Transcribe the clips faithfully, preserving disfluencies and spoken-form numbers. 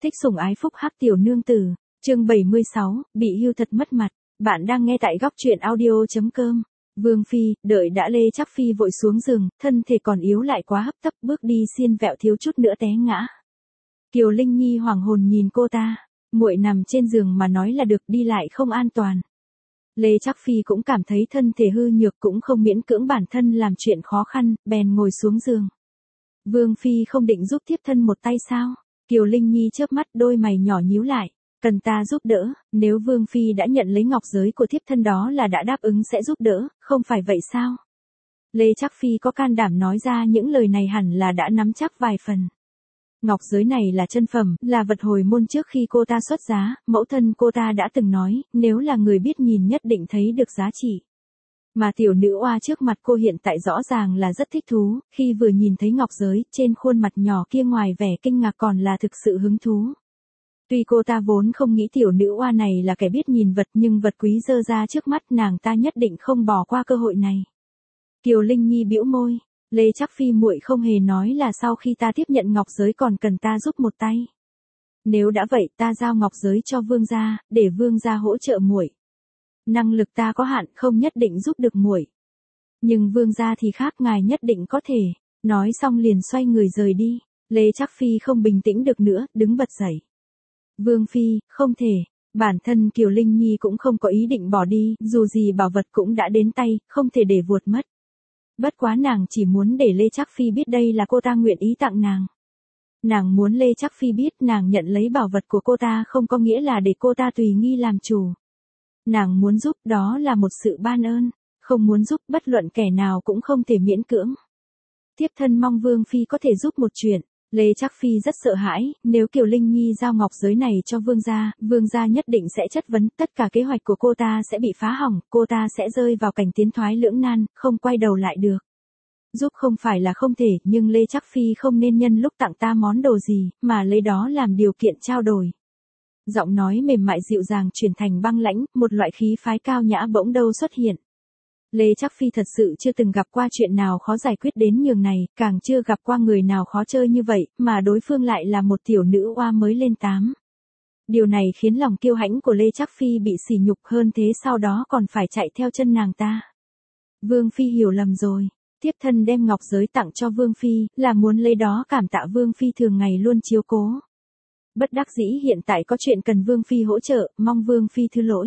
Thích sủng ái phúc hắc tiểu nương tử, chương bảy mươi sáu, bị hưu thật mất mặt. Bạn đang nghe tại góc truyện audio chấm com. Vương Phi, đợi đã Lê Trác Phi vội xuống giường, thân thể còn yếu lại quá hấp tấp, bước đi xiên vẹo thiếu chút nữa té ngã. Kiều Linh Nhi hoảng hồn nhìn cô ta, muội nằm trên giường mà nói là được, đi lại không an toàn. Lê Trác Phi cũng cảm thấy thân thể hư nhược, cũng không miễn cưỡng bản thân làm chuyện khó khăn, bèn ngồi xuống giường. Vương Phi không định giúp thiếp thân một tay sao? Kiều Linh Nhi chớp mắt, đôi mày nhỏ nhíu lại. Cần ta giúp đỡ, nếu Vương Phi đã nhận lấy ngọc giới của thiếp thân đó là đã đáp ứng sẽ giúp đỡ, không phải vậy sao? Lê Trác Phi có can đảm nói ra những lời này hẳn là đã nắm chắc vài phần. Ngọc giới này là chân phẩm, là vật hồi môn trước khi cô ta xuất giá, mẫu thân cô ta đã từng nói, nếu là người biết nhìn nhất định thấy được giá trị. Mà tiểu nữ oa trước mặt cô hiện tại rõ ràng là rất thích thú, khi vừa nhìn thấy ngọc giới, trên khuôn mặt nhỏ kia ngoài vẻ kinh ngạc còn là thực sự hứng thú. Tuy cô ta vốn không nghĩ tiểu nữ oa này là kẻ biết nhìn vật, nhưng vật quý dơ ra trước mắt nàng ta nhất định không bỏ qua cơ hội này. Kiều Linh Nhi bĩu môi, Lê Trác Phi muội không hề nói là sau khi ta tiếp nhận ngọc giới còn cần ta giúp một tay. Nếu đã vậy ta giao ngọc giới cho vương gia, để vương gia hỗ trợ muội. Năng lực ta có hạn, không nhất định giúp được muội. Nhưng vương gia thì khác, ngài nhất định có thể. Nói xong liền xoay người rời đi. Lê Trác Phi không bình tĩnh được nữa, đứng bật dậy. Vương Phi, không thể. Bản thân Kiều Linh Nhi cũng không có ý định bỏ đi, dù gì bảo vật cũng đã đến tay, không thể để vuột mất. Bất quá nàng chỉ muốn để Lê Trác Phi biết đây là cô ta nguyện ý tặng nàng. Nàng muốn Lê Trác Phi biết nàng nhận lấy bảo vật của cô ta không có nghĩa là để cô ta tùy nghi làm chủ. Nàng muốn giúp, đó là một sự ban ơn, không muốn giúp bất luận kẻ nào cũng không thể miễn cưỡng. Thiếp thân mong Vương Phi có thể giúp một chuyện. Lê Trác Phi rất sợ hãi, nếu Kiều Linh Nhi giao ngọc giới này cho vương gia, vương gia nhất định sẽ chất vấn, tất cả kế hoạch của cô ta sẽ bị phá hỏng, cô ta sẽ rơi vào cảnh tiến thoái lưỡng nan, không quay đầu lại được. Giúp không phải là không thể, nhưng Lê Trác Phi không nên nhân lúc tặng ta món đồ gì, mà lấy đó làm điều kiện trao đổi. Giọng nói mềm mại dịu dàng chuyển thành băng lãnh, một loại khí phái cao nhã bỗng đâu xuất hiện. Lê Trác Phi thật sự chưa từng gặp qua chuyện nào khó giải quyết đến nhường này, càng chưa gặp qua người nào khó chơi như vậy, mà đối phương lại là một tiểu nữ oa mới lên tám. Điều này khiến lòng kiêu hãnh của Lê Trác Phi bị sỉ nhục, hơn thế sau đó còn phải chạy theo chân nàng ta. Vương Phi hiểu lầm rồi, tiếp thân đem ngọc giới tặng cho Vương Phi, là muốn lấy đó cảm tạ Vương Phi thường ngày luôn chiếu cố. Bất đắc dĩ hiện tại có chuyện cần Vương Phi hỗ trợ, mong Vương Phi thứ lỗi.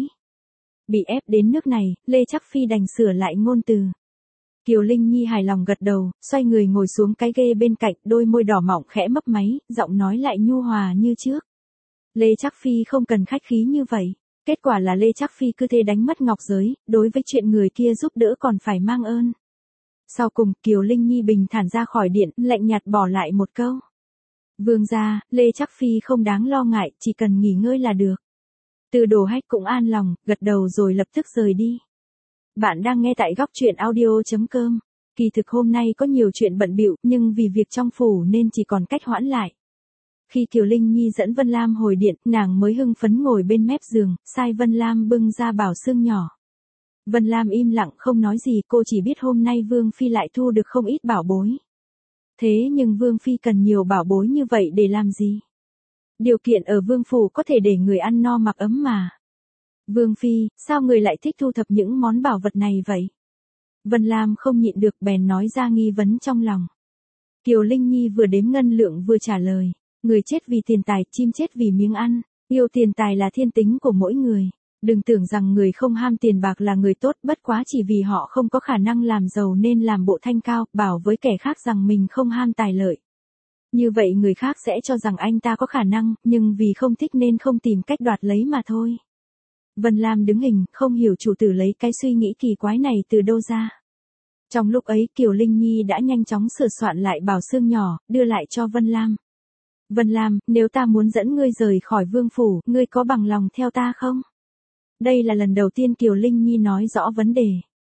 Bị ép đến nước này, Lê Trác Phi đành sửa lại ngôn từ. Kiều Linh Nhi hài lòng gật đầu, xoay người ngồi xuống cái ghê bên cạnh, đôi môi đỏ mọng khẽ mấp máy, giọng nói lại nhu hòa như trước. Lê Trác Phi không cần khách khí như vậy. Kết quả là Lê Trác Phi cứ thế đánh mất ngọc giới, đối với chuyện người kia giúp đỡ còn phải mang ơn. Sau cùng, Kiều Linh Nhi bình thản ra khỏi điện, lạnh nhạt bỏ lại một câu. Vương gia, Lê Trác Phi không đáng lo ngại, chỉ cần nghỉ ngơi là được. Từ Đồ Hách cũng an lòng, gật đầu rồi lập tức rời đi. Bạn đang nghe tại góc truyện audio chấm com. Kỳ thực hôm nay có nhiều chuyện bận bịu, nhưng vì việc trong phủ nên chỉ còn cách hoãn lại. Khi Kiều Linh Nhi dẫn Vân Lam hồi điện, nàng mới hưng phấn ngồi bên mép giường, sai Vân Lam bưng ra bảo xương nhỏ. Vân Lam im lặng không nói gì, cô chỉ biết hôm nay Vương Phi lại thu được không ít bảo bối. Thế nhưng Vương Phi cần nhiều bảo bối như vậy để làm gì? Điều kiện ở Vương phủ có thể để người ăn no mặc ấm mà. Vương Phi, sao người lại thích thu thập những món bảo vật này vậy? Vân Lam không nhịn được bèn nói ra nghi vấn trong lòng. Kiều Linh Nhi vừa đếm ngân lượng vừa trả lời. Người chết vì tiền tài, chim chết vì miếng ăn. Yêu tiền tài là thiên tính của mỗi người. Đừng tưởng rằng người không ham tiền bạc là người tốt, bất quá chỉ vì họ không có khả năng làm giàu nên làm bộ thanh cao, bảo với kẻ khác rằng mình không ham tài lợi. Như vậy người khác sẽ cho rằng anh ta có khả năng, nhưng vì không thích nên không tìm cách đoạt lấy mà thôi. Vân Lam đứng hình, không hiểu chủ tử lấy cái suy nghĩ kỳ quái này từ đâu ra. Trong lúc ấy Kiều Linh Nhi đã nhanh chóng sửa soạn lại bảo xương nhỏ, đưa lại cho Vân Lam. Vân Lam, nếu ta muốn dẫn ngươi rời khỏi vương phủ, ngươi có bằng lòng theo ta không? Đây là lần đầu tiên Kiều Linh Nhi nói rõ vấn đề.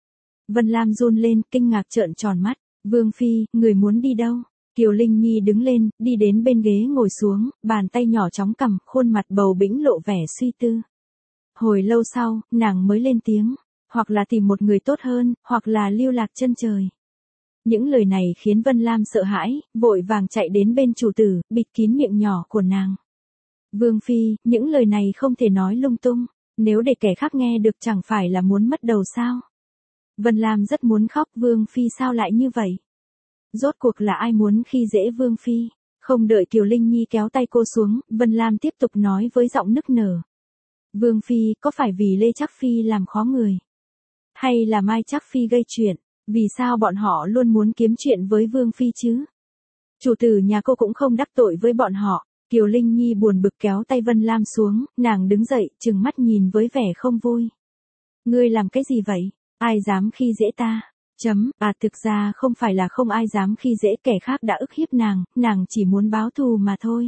Vân Lam run lên, kinh ngạc trợn tròn mắt. Vương Phi, người muốn đi đâu? Kiều Linh Nhi đứng lên, đi đến bên ghế ngồi xuống, bàn tay nhỏ chóng cầm, khuôn mặt bầu bĩnh lộ vẻ suy tư. Hồi lâu sau, nàng mới lên tiếng, hoặc là tìm một người tốt hơn, hoặc là lưu lạc chân trời. Những lời này khiến Vân Lam sợ hãi, vội vàng chạy đến bên chủ tử, bịt kín miệng nhỏ của nàng. Vương Phi, những lời này không thể nói lung tung, nếu để kẻ khác nghe được chẳng phải là muốn mất đầu sao? Vân Lam rất muốn khóc, Vương Phi sao lại như vậy? Rốt cuộc là ai muốn khi dễ Vương Phi? Không đợi Kiều Linh Nhi kéo tay cô xuống, Vân Lam tiếp tục nói với giọng nức nở. Vương Phi, có phải vì Lê Trác Phi làm khó người? Hay là Mai Trác Phi gây chuyện? Vì sao bọn họ luôn muốn kiếm chuyện với Vương Phi chứ? Chủ tử nhà cô cũng không đắc tội với bọn họ. Kiều Linh Nhi buồn bực kéo tay Vân Lam xuống, nàng đứng dậy, trừng mắt nhìn với vẻ không vui. Ngươi làm cái gì vậy? Ai dám khi dễ ta? Chấm, à thực ra không phải là không ai dám khi dễ, kẻ khác đã ức hiếp nàng, nàng chỉ muốn báo thù mà thôi.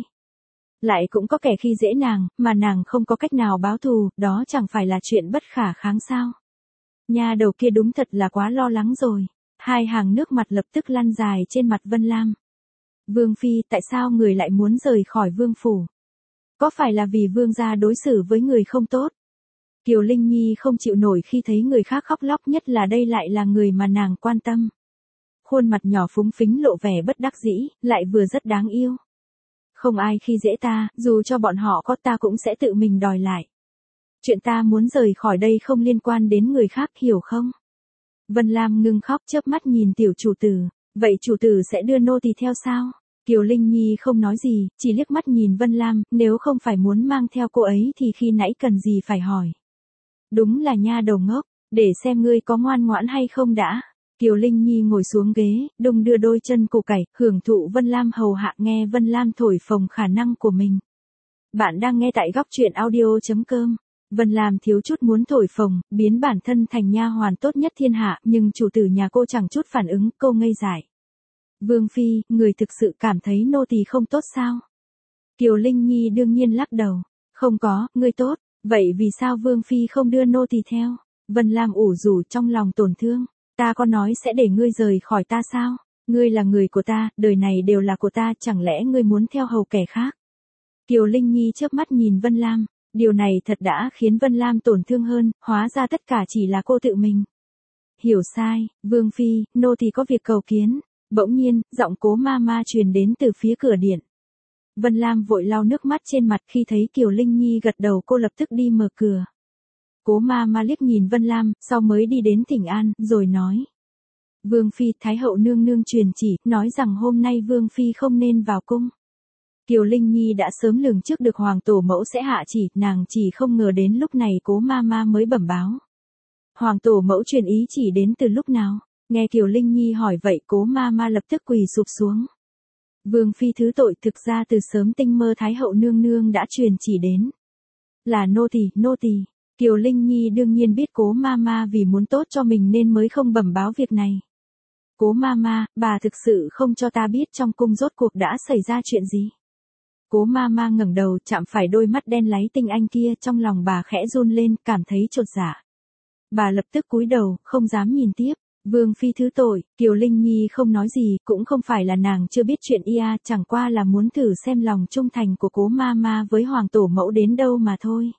Lại cũng có kẻ khi dễ nàng, mà nàng không có cách nào báo thù, đó chẳng phải là chuyện bất khả kháng sao? Nha đầu kia đúng thật là quá lo lắng rồi. Hai hàng nước mặt lập tức lăn dài trên mặt Vân Lam. Vương Phi, tại sao người lại muốn rời khỏi vương phủ? Có phải là vì vương gia đối xử với người không tốt? Kiều Linh Nhi không chịu nổi khi thấy người khác khóc lóc, nhất là đây lại là người mà nàng quan tâm. Khuôn mặt nhỏ phúng phính lộ vẻ bất đắc dĩ, lại vừa rất đáng yêu. Không ai khi dễ ta, dù cho bọn họ có ta cũng sẽ tự mình đòi lại. Chuyện ta muốn rời khỏi đây không liên quan đến người khác, hiểu không? Vân Lam ngưng khóc, chớp mắt nhìn tiểu chủ tử. Vậy chủ tử sẽ đưa nô tỳ theo sao? Kiều Linh Nhi không nói gì, chỉ liếc mắt nhìn Vân Lam, nếu không phải muốn mang theo cô ấy thì khi nãy cần gì phải hỏi. Đúng là nha đầu ngốc, để xem ngươi có ngoan ngoãn hay không đã. Kiều Linh Nhi ngồi xuống ghế, đung đưa đôi chân củ cải, hưởng thụ Vân Lam hầu hạ, nghe Vân Lam thổi phồng khả năng của mình. Bạn đang nghe tại góc truyện audio chấm com. Vân Lam thiếu chút muốn thổi phồng, biến bản thân thành nha hoàn tốt nhất thiên hạ, nhưng chủ tử nhà cô chẳng chút phản ứng, cô ngây dại. Vương Phi, người thực sự cảm thấy nô tỳ không tốt sao? Kiều Linh Nhi đương nhiên lắc đầu. Không có, ngươi tốt, vậy vì sao Vương Phi không đưa nô tỳ theo? Vân Lam ủ rũ trong lòng tổn thương. Ta có nói sẽ để ngươi rời khỏi ta sao? Ngươi là người của ta, đời này đều là của ta, chẳng lẽ ngươi muốn theo hầu kẻ khác? Kiều Linh Nhi chớp mắt nhìn Vân Lam. Điều này thật đã khiến Vân Lam tổn thương hơn, hóa ra tất cả chỉ là cô tự mình. Hiểu sai, Vương Phi, nô tỳ có việc cầu kiến. Bỗng nhiên, giọng Cố ma ma truyền đến từ phía cửa điện. Vân Lam vội lau nước mắt trên mặt, khi thấy Kiều Linh Nhi gật đầu cô lập tức đi mở cửa. Cố ma ma liếc nhìn Vân Lam, sau mới đi đến thỉnh an, rồi nói. Vương Phi, Thái hậu nương nương truyền chỉ, nói rằng hôm nay Vương Phi không nên vào cung. Kiều Linh Nhi đã sớm lường trước được hoàng tổ mẫu sẽ hạ chỉ, nàng chỉ không ngờ đến lúc này Cố ma ma mới bẩm báo. Hoàng tổ mẫu truyền ý chỉ đến từ lúc nào? Nghe Kiều Linh Nhi hỏi vậy, Cố ma ma lập tức quỳ sụp xuống. Vương Phi thứ tội, thực ra từ sớm tinh mơ Thái hậu nương nương đã truyền chỉ đến. Là nô tỳ, nô tỳ. Kiều Linh Nhi đương nhiên biết Cố ma ma vì muốn tốt cho mình nên mới không bẩm báo việc này. Cố ma ma, bà thực sự không cho ta biết trong cung rốt cuộc đã xảy ra chuyện gì. Cố ma ma ngẩng đầu, chạm phải đôi mắt đen láy tinh anh kia, trong lòng bà khẽ run lên, cảm thấy chột dạ. Bà lập tức cúi đầu, không dám nhìn tiếp. Vương Phi thứ tội, Kiều Linh Nhi không nói gì, cũng không phải là nàng chưa biết chuyện ia, chẳng qua là muốn thử xem lòng trung thành của Cố ma ma với hoàng tổ mẫu đến đâu mà thôi.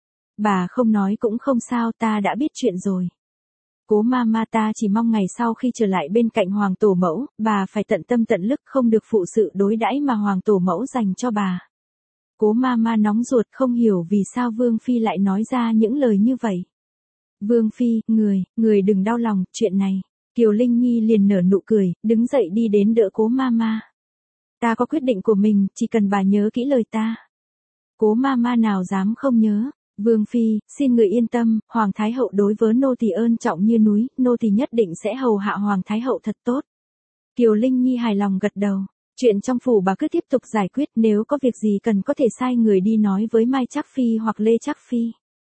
Bà không nói cũng không sao, ta đã biết chuyện rồi. Cố ma ma, ta chỉ mong ngày sau khi trở lại bên cạnh hoàng tổ mẫu, bà phải tận tâm tận lực, không được phụ sự đối đãi mà hoàng tổ mẫu dành cho bà. Cố ma ma nóng ruột, không hiểu vì sao Vương Phi lại nói ra những lời như vậy. Vương Phi, người, người đừng đau lòng, chuyện này. Kiều Linh Nhi liền nở nụ cười, đứng dậy đi đến đỡ Cố ma ma. Ta có quyết định của mình, chỉ cần bà nhớ kỹ lời ta. Cố ma ma nào dám không nhớ. Vương Phi, xin người yên tâm, Hoàng Thái Hậu đối với nô tỳ ơn trọng như núi, nô tỳ nhất định sẽ hầu hạ Hoàng Thái Hậu thật tốt. Kiều Linh Nhi hài lòng gật đầu. Chuyện trong phủ bà cứ tiếp tục giải quyết, nếu có việc gì cần có thể sai người đi nói với Mai Trác Phi hoặc Lê Trác Phi.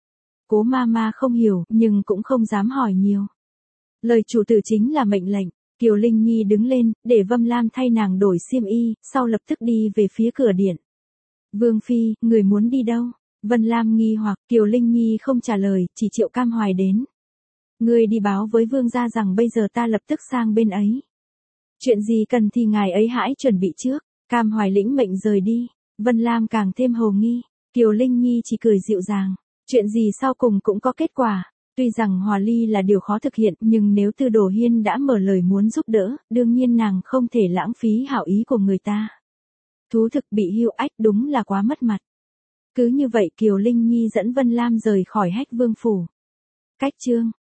Cố ma ma không hiểu, nhưng cũng không dám hỏi nhiều. Lời chủ tử chính là mệnh lệnh. Kiều Linh Nhi đứng lên, để Vân Lam thay nàng đổi xiêm y, sau lập tức đi về phía cửa điện. Vương Phi, người muốn đi đâu? Vân Lam nghi hoặc, Kiều Linh Nhi không trả lời, chỉ Triệu Cam Hoài đến. Ngươi đi báo với vương gia rằng bây giờ ta lập tức sang bên ấy. Chuyện gì cần thì ngài ấy hãy chuẩn bị trước. Cam Hoài lĩnh mệnh rời đi. Vân Lam càng thêm hồ nghi. Kiều Linh Nhi chỉ cười dịu dàng. Chuyện gì sau cùng cũng có kết quả. Tuy rằng hòa ly là điều khó thực hiện, nhưng nếu Tư Đồ Hiên đã mở lời muốn giúp đỡ, đương nhiên nàng không thể lãng phí hảo ý của người ta. Thú thực bị hưu ách đúng là quá mất mặt. Cứ như vậy Kiều Linh Nhi dẫn Vân Lam rời khỏi Hách Vương phủ. Cách chương